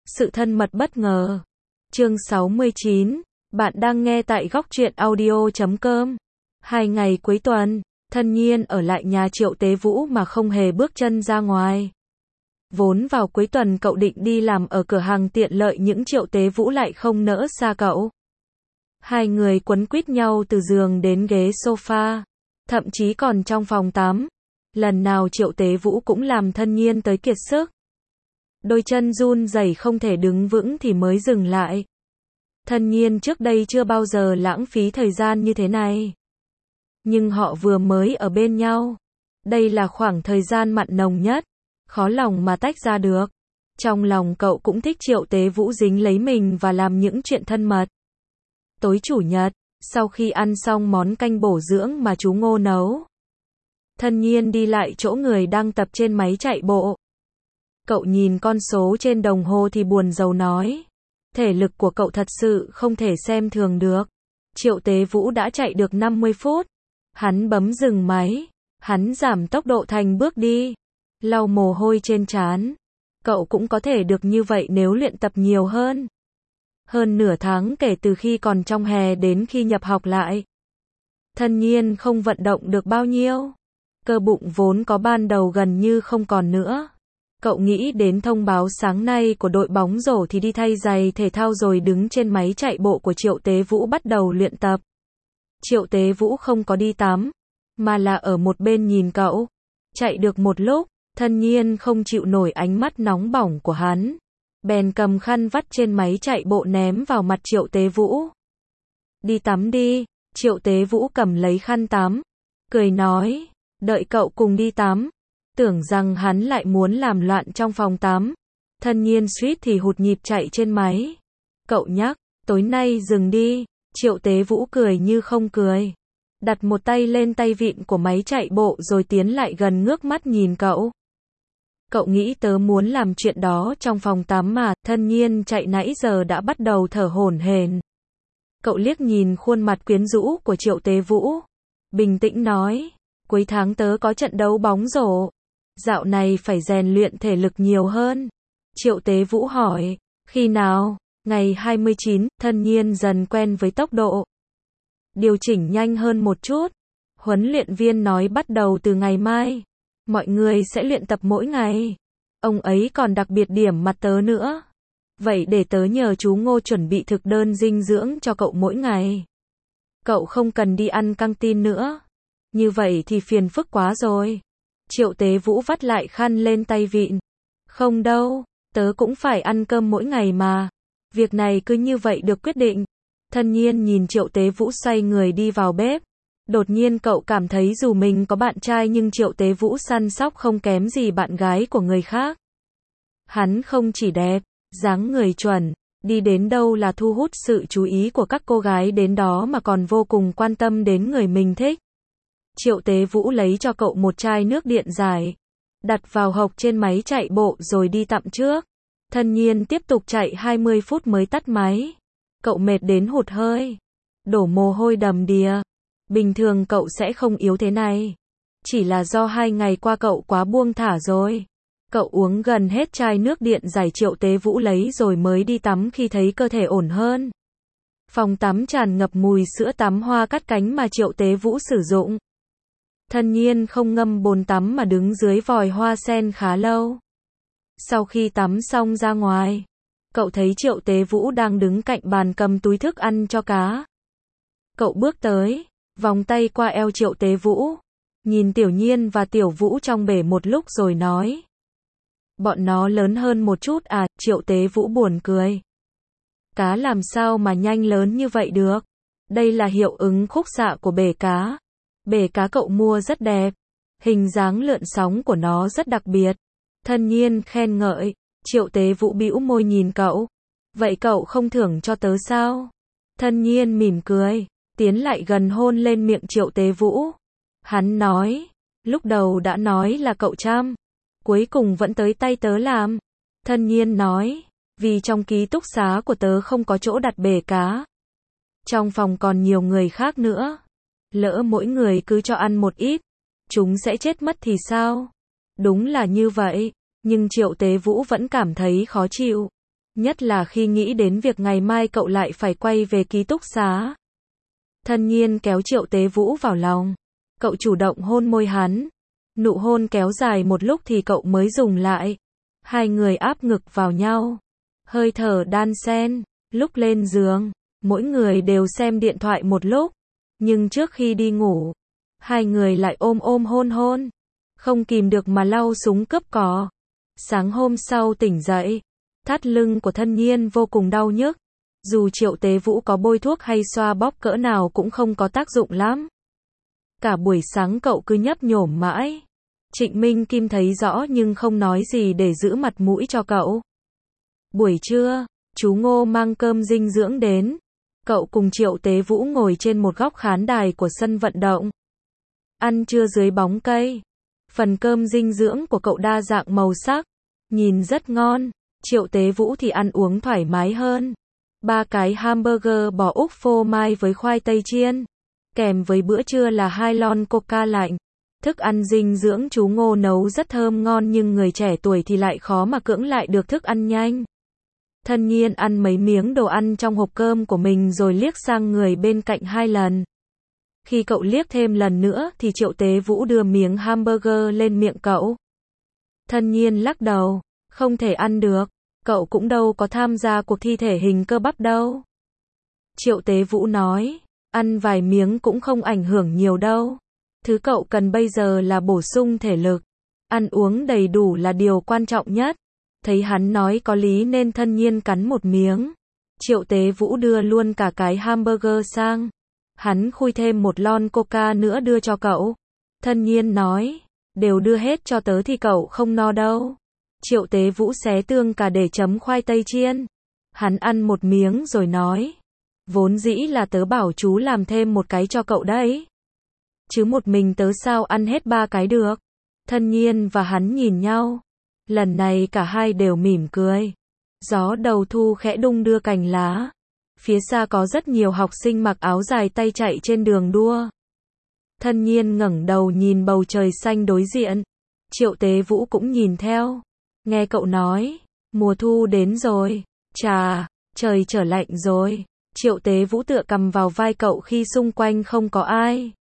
Sự thân mật bất ngờ. Chương 69. Bạn đang nghe tại góc truyện audio.com. 2 ngày cuối tuần, Thân Nhiên ở lại nhà Triệu Tế Vũ mà không hề bước chân ra ngoài. Vốn vào cuối tuần cậu định đi làm ở cửa hàng tiện lợi, những Triệu Tế Vũ lại không nỡ xa cậu. Hai người quấn quýt nhau từ giường đến ghế sofa, thậm chí còn trong phòng tắm. Lần nào Triệu Tế Vũ cũng làm Thân Nhiên tới kiệt sức. Đôi chân run rẩy không thể đứng vững thì mới dừng lại. Thân Nhiên trước đây chưa bao giờ lãng phí thời gian như thế này. Nhưng họ vừa mới ở bên nhau. Đây là khoảng thời gian mặn nồng nhất, khó lòng mà tách ra được. Trong lòng cậu cũng thích Triệu Tế Vũ dính lấy mình và làm những chuyện thân mật. Tối Chủ nhật, sau khi ăn xong món canh bổ dưỡng mà chú Ngô nấu, Thân Nhiên đi lại chỗ người đang tập trên máy chạy bộ. Cậu nhìn con số trên đồng hồ thì buồn rầu nói. Thể lực của cậu thật sự không thể xem thường được. Triệu Tế Vũ đã chạy được 50 phút. Hắn bấm dừng máy. Hắn giảm tốc độ thành bước đi. Lau mồ hôi trên trán. Cậu cũng có thể được như vậy nếu luyện tập nhiều hơn. Hơn nửa tháng kể từ khi còn trong hè đến khi nhập học lại, Thân Nhiên không vận động được bao nhiêu. Cơ bụng vốn có ban đầu gần như không còn nữa. Cậu nghĩ đến thông báo sáng nay của đội bóng rổ thì đi thay giày thể thao rồi đứng trên máy chạy bộ của Triệu Tế Vũ bắt đầu luyện tập. Triệu Tế Vũ không có đi tắm, mà là ở một bên nhìn cậu. Chạy được một lúc, Thân Nhiên không chịu nổi ánh mắt nóng bỏng của hắn. Bèn cầm khăn vắt trên máy chạy bộ ném vào mặt Triệu Tế Vũ. Đi tắm đi. Triệu Tế Vũ cầm lấy khăn tắm, cười nói, đợi cậu cùng đi tắm. Tưởng rằng hắn lại muốn làm loạn trong phòng tắm. Thân Nhiên suýt thì hụt nhịp chạy trên máy. Cậu nhắc, tối nay dừng đi. Triệu Tế Vũ cười như không cười. Đặt một tay lên tay vịn của máy chạy bộ rồi tiến lại gần ngước mắt nhìn cậu. Cậu nghĩ tớ muốn làm chuyện đó trong phòng tắm mà. Thân Nhiên chạy nãy giờ đã bắt đầu thở hổn hển. Cậu liếc nhìn khuôn mặt quyến rũ của Triệu Tế Vũ, bình tĩnh nói, cuối tháng tớ có trận đấu bóng rổ. Dạo này phải rèn luyện thể lực nhiều hơn. Triệu Tế Vũ hỏi, khi nào? Ngày 29, Thân Nhiên dần quen với tốc độ. Điều chỉnh nhanh hơn một chút. Huấn luyện viên nói bắt đầu từ ngày mai, mọi người sẽ luyện tập mỗi ngày. Ông ấy còn đặc biệt điểm mặt tớ nữa. Vậy để tớ nhờ chú Ngô chuẩn bị thực đơn dinh dưỡng cho cậu mỗi ngày. Cậu không cần đi ăn căng tin nữa. Như vậy thì phiền phức quá rồi. Triệu Tế Vũ vắt lại khăn lên tay vịn. Không đâu, tớ cũng phải ăn cơm mỗi ngày mà. Việc này cứ như vậy được quyết định. Thân Nhiên nhìn Triệu Tế Vũ xoay người đi vào bếp. Đột nhiên cậu cảm thấy dù mình có bạn trai nhưng Triệu Tế Vũ săn sóc không kém gì bạn gái của người khác. Hắn không chỉ đẹp, dáng người chuẩn, đi đến đâu là thu hút sự chú ý của các cô gái đến đó mà còn vô cùng quan tâm đến người mình thích. Triệu Tế Vũ lấy cho cậu một chai nước điện giải, đặt vào hộc trên máy chạy bộ rồi đi tắm trước. Thân Nhiên tiếp tục chạy 20 phút mới tắt máy. Cậu mệt đến hụt hơi, đổ mồ hôi đầm đìa. Bình thường cậu sẽ không yếu thế này. Chỉ là do 2 ngày qua cậu quá buông thả rồi. Cậu uống gần hết chai nước điện giải Triệu Tế Vũ lấy rồi mới đi tắm khi thấy cơ thể ổn hơn. Phòng tắm tràn ngập mùi sữa tắm hoa cắt cánh mà Triệu Tế Vũ sử dụng. Thân Nhiên không ngâm bồn tắm mà đứng dưới vòi hoa sen khá lâu. Sau khi tắm xong ra ngoài, cậu thấy Triệu Tế Vũ đang đứng cạnh bàn cầm túi thức ăn cho cá. Cậu bước tới, vòng tay qua eo Triệu Tế Vũ, nhìn Tiểu Nhiên và Tiểu Vũ trong bể một lúc rồi nói. Bọn nó lớn hơn một chút à? Triệu Tế Vũ buồn cười. Cá làm sao mà nhanh lớn như vậy được? Đây là hiệu ứng khúc xạ của bể cá. Bể cá cậu mua rất đẹp. Hình dáng lượn sóng của nó rất đặc biệt. Thân Nhiên khen ngợi. Triệu Tế Vũ bĩu môi nhìn cậu. Vậy cậu không thưởng cho tớ sao? Thân Nhiên mỉm cười, tiến lại gần hôn lên miệng Triệu Tế Vũ. Hắn nói, lúc đầu đã nói là cậu chăm, cuối cùng vẫn tới tay tớ làm. Thân Nhiên nói, vì trong ký túc xá của tớ không có chỗ đặt bể cá. Trong phòng còn nhiều người khác nữa. Lỡ mỗi người cứ cho ăn một ít, chúng sẽ chết mất thì sao? Đúng là như vậy, nhưng Triệu Tế Vũ vẫn cảm thấy khó chịu. Nhất là khi nghĩ đến việc ngày mai cậu lại phải quay về ký túc xá. Thân Nhiên kéo Triệu Tế Vũ vào lòng. Cậu chủ động hôn môi hắn. Nụ hôn kéo dài một lúc thì cậu mới dừng lại. Hai người áp ngực vào nhau. Hơi thở đan xen. Lúc lên giường, mỗi người đều xem điện thoại một lúc. Nhưng trước khi đi ngủ, hai người lại ôm ôm hôn hôn. Không kìm được mà lau súng cướp cò. Sáng hôm sau tỉnh dậy, thắt lưng của Thân Nhiên vô cùng đau nhức. Dù Triệu Tế Vũ có bôi thuốc hay xoa bóp cỡ nào cũng không có tác dụng lắm. Cả buổi sáng cậu cứ nhấp nhổm mãi. Trịnh Minh Kim thấy rõ nhưng không nói gì để giữ mặt mũi cho cậu. Buổi trưa, chú Ngô mang cơm dinh dưỡng đến. Cậu cùng Triệu Tế Vũ ngồi trên một góc khán đài của sân vận động. Ăn trưa dưới bóng cây. Phần cơm dinh dưỡng của cậu đa dạng màu sắc, nhìn rất ngon. Triệu Tế Vũ thì ăn uống thoải mái hơn. 3 cái hamburger bò Úc phô mai với khoai tây chiên. Kèm với bữa trưa là 2 lon coca lạnh. Thức ăn dinh dưỡng chú Ngô nấu rất thơm ngon nhưng người trẻ tuổi thì lại khó mà cưỡng lại được thức ăn nhanh. Thân Nhiên ăn mấy miếng đồ ăn trong hộp cơm của mình rồi liếc sang người bên cạnh 2 lần. Khi cậu liếc thêm lần nữa thì Triệu Tế Vũ đưa miếng hamburger lên miệng cậu. Thân Nhiên lắc đầu, không thể ăn được, cậu cũng đâu có tham gia cuộc thi thể hình cơ bắp đâu. Triệu Tế Vũ nói, ăn vài miếng cũng không ảnh hưởng nhiều đâu. Thứ cậu cần bây giờ là bổ sung thể lực. Ăn uống đầy đủ là điều quan trọng nhất. Thấy hắn nói có lý nên Thân Nhiên cắn một miếng. Triệu Tế Vũ đưa luôn cả cái hamburger sang. Hắn khui thêm 1 lon coca nữa đưa cho cậu. Thân Nhiên nói, đều đưa hết cho tớ thì cậu không no đâu. Triệu Tế Vũ xé tương cà để chấm khoai tây chiên. Hắn ăn một miếng rồi nói, vốn dĩ là tớ bảo chú làm thêm 1 cái cho cậu đấy. Chứ một mình tớ sao ăn hết 3 cái được. Thân Nhiên và hắn nhìn nhau. Lần này cả hai đều mỉm cười. Gió đầu thu khẽ đung đưa cành lá. Phía xa có rất nhiều học sinh mặc áo dài tay chạy trên đường đua. Thân Nhiên ngẩng đầu nhìn bầu trời xanh đối diện. Triệu Tế Vũ cũng nhìn theo. Nghe cậu nói, mùa thu đến rồi. Chà, trời trở lạnh rồi. Triệu Tế Vũ tựa cầm vào vai cậu khi xung quanh không có ai.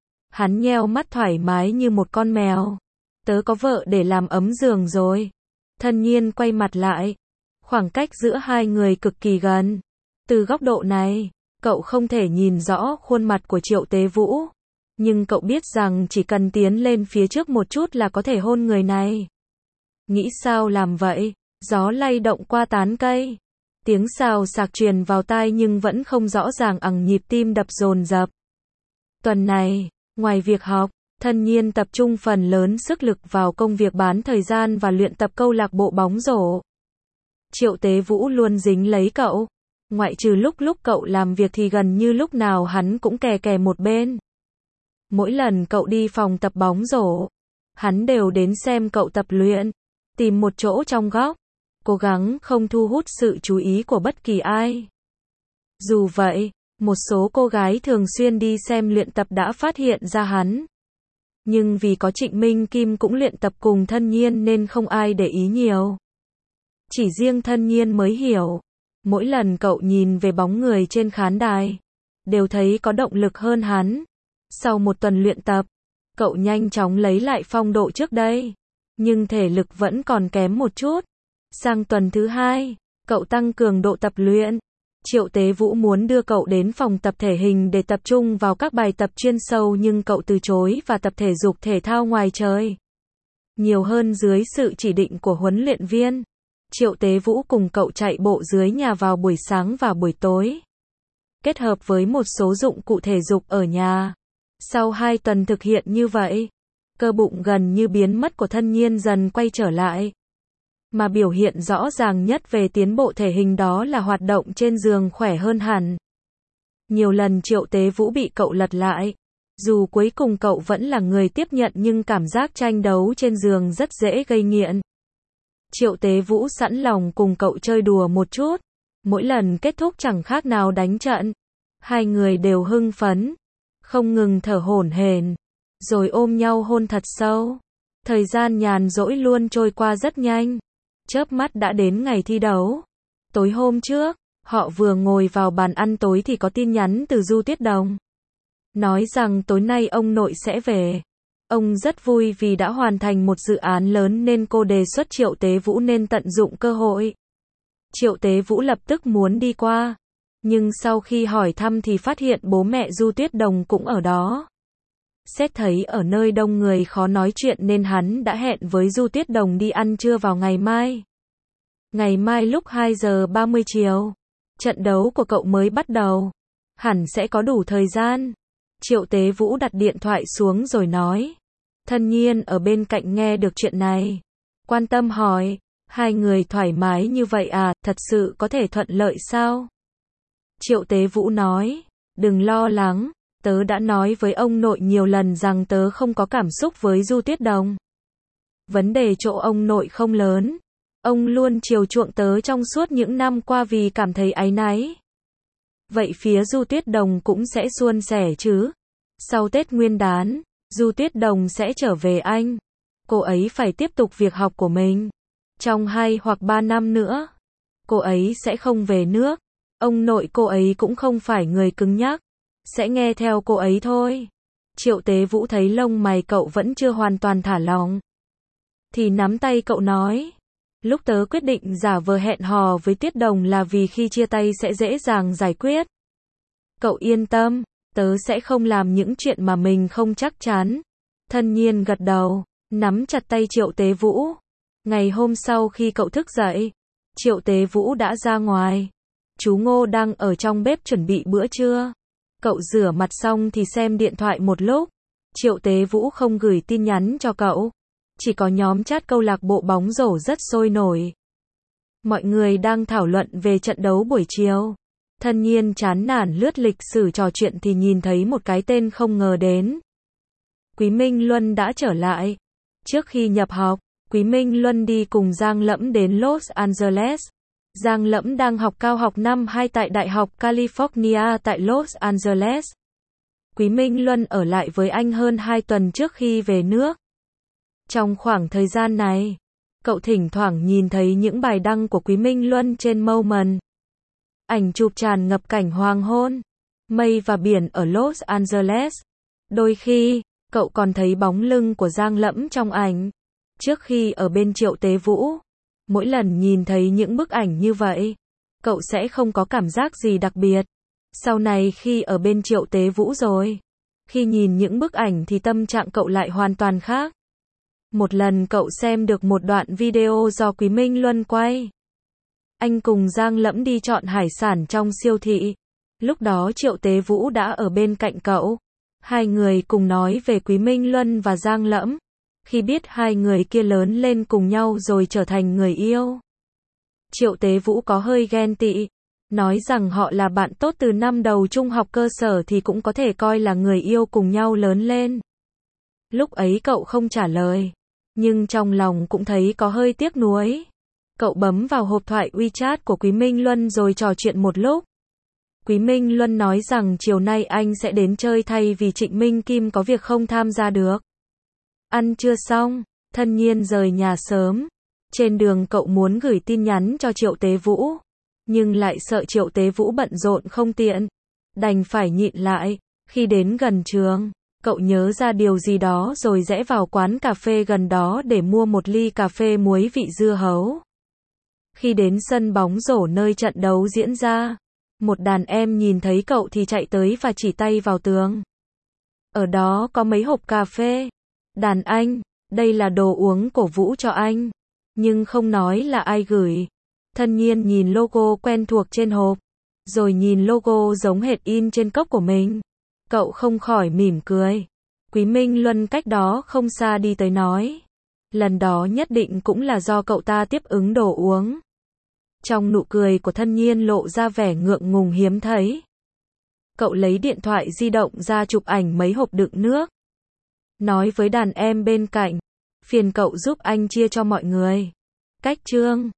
Hắn nheo mắt thoải mái như một con mèo. Tớ có vợ để làm ấm giường rồi. Thân Nhiên quay mặt lại. Khoảng cách giữa hai người cực kỳ gần. Từ góc độ này, cậu không thể nhìn rõ khuôn mặt của Triệu Tế Vũ. Nhưng cậu biết rằng chỉ cần tiến lên phía trước một chút là có thể hôn người này. Nghĩ sao làm vậy? Gió lay động qua tán cây. Tiếng xào xạc truyền vào tai nhưng vẫn không rõ ràng bằng nhịp tim đập dồn dập. Tuần này, ngoài việc học, Thân Nhiên tập trung phần lớn sức lực vào công việc bán thời gian và luyện tập câu lạc bộ bóng rổ. Triệu Tế Vũ luôn dính lấy cậu. Ngoại trừ lúc cậu làm việc thì gần như lúc nào hắn cũng kè kè một bên. Mỗi lần cậu đi phòng tập bóng rổ, hắn đều đến xem cậu tập luyện, tìm một chỗ trong góc, cố gắng không thu hút sự chú ý của bất kỳ ai. Dù vậy, một số cô gái thường xuyên đi xem luyện tập đã phát hiện ra hắn. Nhưng vì có Trịnh Minh Kim cũng luyện tập cùng Thân Nhiên nên không ai để ý nhiều. Chỉ riêng Thân Nhiên mới hiểu. Mỗi lần cậu nhìn về bóng người trên khán đài, đều thấy có động lực hơn hắn. Sau một tuần luyện tập, cậu nhanh chóng lấy lại phong độ trước đây. Nhưng thể lực vẫn còn kém một chút. Sang tuần thứ 2, cậu tăng cường độ tập luyện. Triệu Tế Vũ muốn đưa cậu đến phòng tập thể hình để tập trung vào các bài tập chuyên sâu nhưng cậu từ chối và tập thể dục thể thao ngoài trời. Nhiều hơn dưới sự chỉ định của huấn luyện viên. Triệu Tế Vũ cùng cậu chạy bộ dưới nhà vào buổi sáng và buổi tối. Kết hợp với một số dụng cụ thể dục ở nhà. Sau 2 tuần thực hiện như vậy, cơ bụng gần như biến mất của Thân Nhiên dần quay trở lại. Mà biểu hiện rõ ràng nhất về tiến bộ thể hình đó là hoạt động trên giường khỏe hơn hẳn. Nhiều lần Triệu Tế Vũ bị cậu lật lại. Dù cuối cùng cậu vẫn là người tiếp nhận nhưng cảm giác tranh đấu trên giường rất dễ gây nghiện. Triệu Tế Vũ sẵn lòng cùng cậu chơi đùa một chút. Mỗi lần kết thúc chẳng khác nào đánh trận. Hai người đều hưng phấn, không ngừng thở hổn hển, rồi ôm nhau hôn thật sâu. Thời gian nhàn rỗi luôn trôi qua rất nhanh. Chớp mắt đã đến ngày thi đấu. Tối hôm trước, họ vừa ngồi vào bàn ăn tối thì có tin nhắn từ Du Tuyết Đồng. Nói rằng tối nay ông nội sẽ về. Ông rất vui vì đã hoàn thành một dự án lớn nên cô đề xuất Triệu Tế Vũ nên tận dụng cơ hội. Triệu Tế Vũ lập tức muốn đi qua. Nhưng sau khi hỏi thăm thì phát hiện bố mẹ Du Tuyết Đồng cũng ở đó. Xét thấy ở nơi đông người khó nói chuyện nên hắn đã hẹn với Du Tuyết Đồng đi ăn trưa vào ngày mai. Ngày mai lúc 2 giờ 30 chiều, trận đấu của cậu mới bắt đầu. Hẳn sẽ có đủ thời gian. Triệu Tế Vũ đặt điện thoại xuống rồi nói. Thân Nhiên ở bên cạnh nghe được chuyện này. Quan tâm hỏi, hai người thoải mái như vậy à, thật sự có thể thuận lợi sao? Triệu Tế Vũ nói, đừng lo lắng, tớ đã nói với ông nội nhiều lần rằng tớ không có cảm xúc với Du Tuyết Đồng. Vấn đề chỗ ông nội không lớn. Ông luôn chiều chuộng tớ trong suốt những năm qua vì cảm thấy áy náy. Vậy phía Du Tuyết Đồng cũng sẽ suôn sẻ chứ? Sau Tết Nguyên đán, Du Tuyết Đồng sẽ trở về Anh. Cô ấy phải tiếp tục việc học của mình. Trong 2 hoặc 3 năm nữa, cô ấy sẽ không về nước. Ông nội cô ấy cũng không phải người cứng nhắc. Sẽ nghe theo cô ấy thôi. Triệu Tế Vũ thấy lông mày cậu vẫn chưa hoàn toàn thả lỏng. Thì nắm tay cậu nói. Lúc tớ quyết định giả vờ hẹn hò với Tuyết Đồng là vì khi chia tay sẽ dễ dàng giải quyết. Cậu yên tâm, tớ sẽ không làm những chuyện mà mình không chắc chắn. Thân Nhiên gật đầu, nắm chặt tay Triệu Tế Vũ. Ngày hôm sau khi cậu thức dậy, Triệu Tế Vũ đã ra ngoài. Chú Ngô đang ở trong bếp chuẩn bị bữa trưa. Cậu rửa mặt xong thì xem điện thoại một lúc. Triệu Tế Vũ không gửi tin nhắn cho cậu. Chỉ có nhóm chat câu lạc bộ bóng rổ rất sôi nổi. Mọi người đang thảo luận về trận đấu buổi chiều. Thân Nhiên chán nản lướt lịch sử trò chuyện thì nhìn thấy một cái tên không ngờ đến. Quý Minh Luân đã trở lại. Trước khi nhập học, Quý Minh Luân đi cùng Giang Lẫm đến Los Angeles. Giang Lẫm đang học cao học năm 2 tại Đại học California tại Los Angeles. Quý Minh Luân ở lại với anh hơn 2 tuần trước khi về nước. Trong khoảng thời gian này, cậu thỉnh thoảng nhìn thấy những bài đăng của Quý Minh Luân trên Moment. Ảnh chụp tràn ngập cảnh hoàng hôn, mây và biển ở Los Angeles. Đôi khi, cậu còn thấy bóng lưng của Giang Lẫm trong ảnh. Trước khi ở bên Triệu Tế Vũ, mỗi lần nhìn thấy những bức ảnh như vậy, cậu sẽ không có cảm giác gì đặc biệt. Sau này khi ở bên Triệu Tế Vũ rồi, khi nhìn những bức ảnh thì tâm trạng cậu lại hoàn toàn khác. Một lần cậu xem được một đoạn video do Quý Minh Luân quay. Anh cùng Giang Lẫm đi chọn hải sản trong siêu thị. Lúc đó Triệu Tế Vũ đã ở bên cạnh cậu. Hai người cùng nói về Quý Minh Luân và Giang Lẫm. Khi biết hai người kia lớn lên cùng nhau rồi trở thành người yêu, Triệu Tế Vũ có hơi ghen tị. Nói rằng họ là bạn tốt từ năm đầu trung học cơ sở thì cũng có thể coi là người yêu cùng nhau lớn lên. Lúc ấy cậu không trả lời. Nhưng trong lòng cũng thấy có hơi tiếc nuối. Cậu bấm vào hộp thoại WeChat của Quý Minh Luân rồi trò chuyện một lúc. Quý Minh Luân nói rằng chiều nay anh sẽ đến chơi thay vì Trịnh Minh Kim có việc không tham gia được. Ăn trưa xong, Thân Nhiên rời nhà sớm. Trên đường cậu muốn gửi tin nhắn cho Triệu Tế Vũ. Nhưng lại sợ Triệu Tế Vũ bận rộn không tiện. Đành phải nhịn lại. Khi đến gần trường, cậu nhớ ra điều gì đó rồi rẽ vào quán cà phê gần đó để mua một ly cà phê muối vị dưa hấu. Khi đến sân bóng rổ nơi trận đấu diễn ra, một đàn em nhìn thấy cậu thì chạy tới và chỉ tay vào tường. Ở đó có mấy hộp cà phê. Đàn anh, đây là đồ uống cổ vũ cho anh. Nhưng không nói là ai gửi. Thân Nhiên nhìn logo quen thuộc trên hộp, rồi nhìn logo giống hệt in trên cốc của mình. Cậu không khỏi mỉm cười. Quý Minh Luân cách đó không xa đi tới nói. Lần đó nhất định cũng là do cậu ta tiếp ứng đồ uống. Trong nụ cười của Thân Nhiên lộ ra vẻ ngượng ngùng hiếm thấy. Cậu lấy điện thoại di động ra chụp ảnh mấy hộp đựng nước. Nói với đàn em bên cạnh, phiền cậu giúp anh chia cho mọi người. Cách chương